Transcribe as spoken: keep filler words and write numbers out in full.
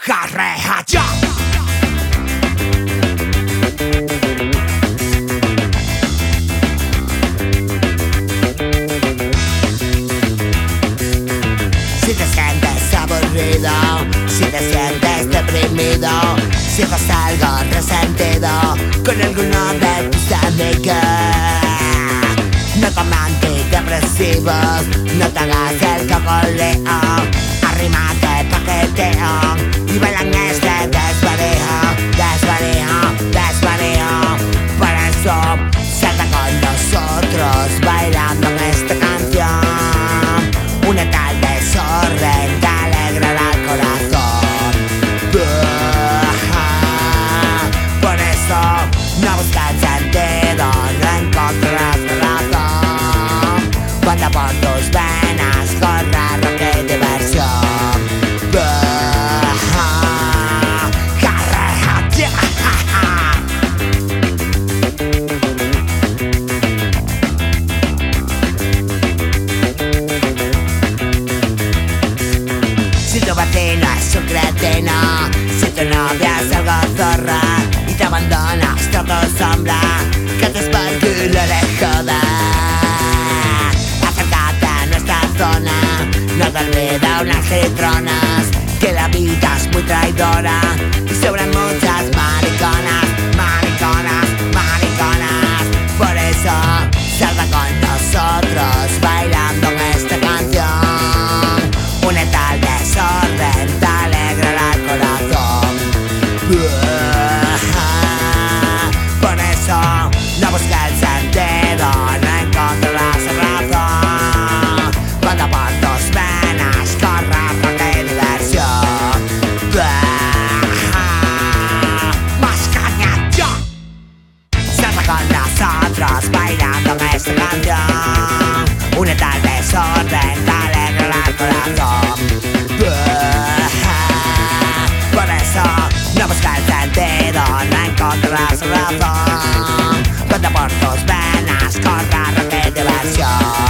Jarreja ya. Si te sientes aburrido, si te sientes deprimido, si estás algo resentido con alguno de tus amigos, no tomes antidepresivos, no te hagas el cocoleo, arrímate paqueteo y bailan este desvarío, desvarío, desvarío. Por eso salta con nosotros bailando en esta canción. Únete al desorden, te alegrará el corazón. Por eso no busques sentido, no encontrarás razón. Cuando por tus venas corra rock y diversión. Si tu vecino es un cretino, si tu novia es algo zorra y te abandonas tras tu sombra, que te espalque la joda. Acércate a nuestra zona, no te olvides unas citronas, que la vida es muy traidora y sobran muchas mariconas, mariconas, mariconas. Por eso salga con nosotros bailando en esta canción. Únete al desorden, te alegrará el corazón. Por eso no busques el sentido, no encontrarás razón. Cuando por tus venas corra rock y diversión. Más caña ya. Salta con nosotros bailando en esta canción. Únete al desorden, te alegrará el corazón. Por eso no busques el sentido, no encontrarás razón. Cuando por tus venas corra rock y diversión.